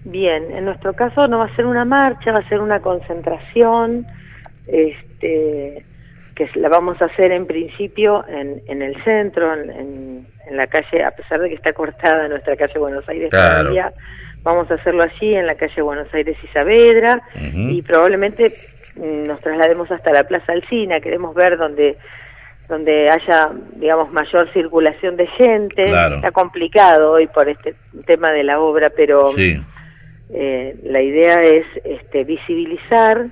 Bien, en nuestro caso no va a ser una marcha, va a ser una concentración, que la vamos a hacer en principio en el centro, en la calle, a pesar de que está cortada nuestra calle Buenos Aires todavía, vamos a hacerlo allí en la calle Buenos Aires y Saavedra, y probablemente nos traslademos hasta la Plaza Alsina. Queremos ver donde haya, digamos, mayor circulación de gente. Está complicado hoy por este tema de la obra, pero la idea es visibilizar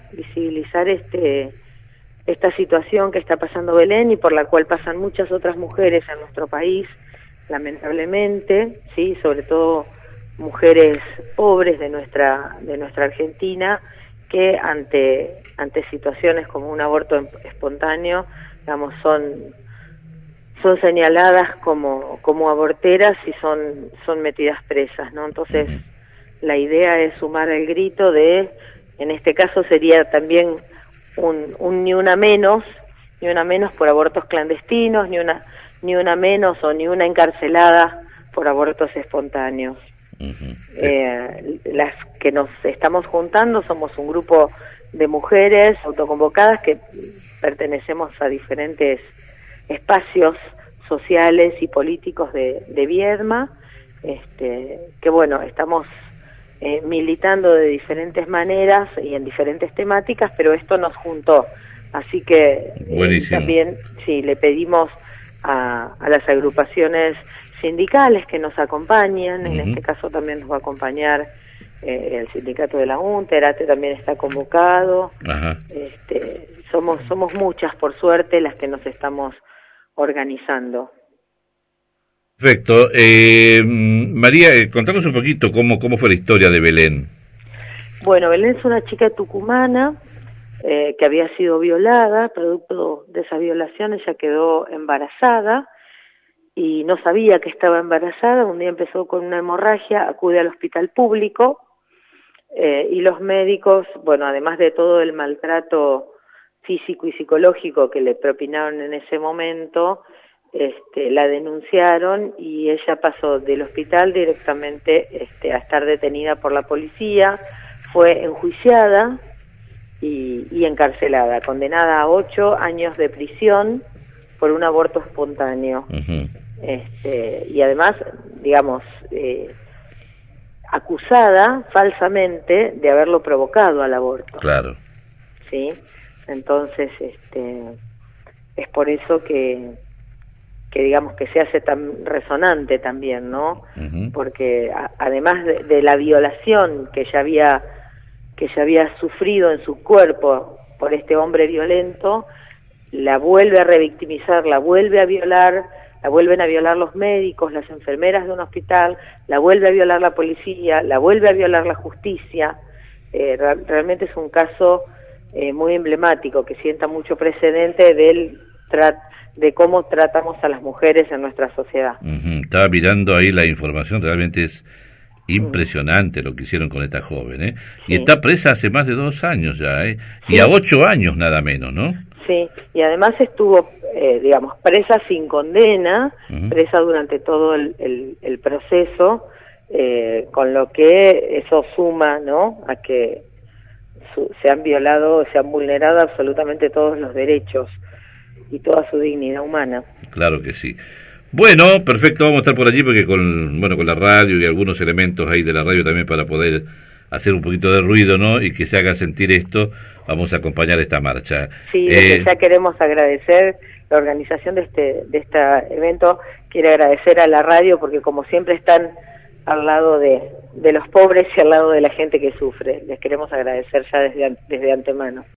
esta situación que está pasando Belén y por la cual pasan muchas otras mujeres en nuestro país, lamentablemente, sí, sobre todo mujeres pobres de nuestra Argentina, que ante situaciones como un aborto espontáneo, digamos, son señaladas como aborteras y son metidas presas, ¿no? Entonces, la idea es sumar el grito en este caso sería también un ni una menos por abortos clandestinos, ni una menos o ni una encarcelada por abortos espontáneos. Las que nos estamos juntando somos un grupo de mujeres autoconvocadas que pertenecemos a diferentes espacios sociales y políticos de Viedma, que bueno, estamos militando de diferentes maneras y en diferentes temáticas, pero esto nos juntó, así que también le pedimos a las agrupaciones sindicales que nos acompañen. En este caso también nos va a acompañar el sindicato de la UNTER, ATE también está convocado. Somos muchas, por suerte, las que nos estamos organizando. Perfecto. María, contanos un poquito cómo fue la historia de Belén. Bueno, Belén es una chica tucumana que había sido violada. Producto de esa violación ella quedó embarazada y no sabía que estaba embarazada. Un día empezó con una hemorragia, acude al hospital público y los médicos, bueno, además de todo el maltrato físico y psicológico que le propinaron en ese momento, la denunciaron y ella pasó del hospital directamente a estar detenida por la policía, fue enjuiciada y encarcelada, condenada a 8 años de prisión por un aborto espontáneo. Y además, digamos, acusada falsamente de haberlo provocado al aborto. Claro. ¿Sí? Entonces, es por eso que digamos que se hace tan resonante también, ¿no? Porque además de la violación que ella había sufrido en su cuerpo por este hombre violento, la vuelve a revictimizar, la vuelven a violar los médicos, las enfermeras de un hospital, la vuelve a violar la policía, la vuelve a violar la justicia. Realmente es un caso muy emblemático que sienta mucho precedente de cómo tratamos a las mujeres en nuestra sociedad. Estaba mirando ahí la información, realmente es impresionante lo que hicieron con esta joven, ¿eh? Sí. Y está presa hace más de 2 años ya, ¿eh? Sí. Y a 8 años nada menos, ¿no? Sí, y además estuvo, digamos, presa sin condena, presa durante todo el proceso, con lo que eso suma, ¿no?, a que se han violado, se han vulnerado absolutamente todos los derechos y toda su dignidad humana. Claro que sí. Bueno, perfecto, vamos a estar por allí porque con la radio y algunos elementos ahí de la radio también para poder hacer un poquito de ruido, ¿no?, y que se haga sentir esto, vamos a acompañar esta marcha. Sí, ya queremos agradecer la organización de este evento, quiere agradecer a la radio porque como siempre están al lado de los pobres y al lado de la gente que sufre. Les queremos agradecer ya desde antemano.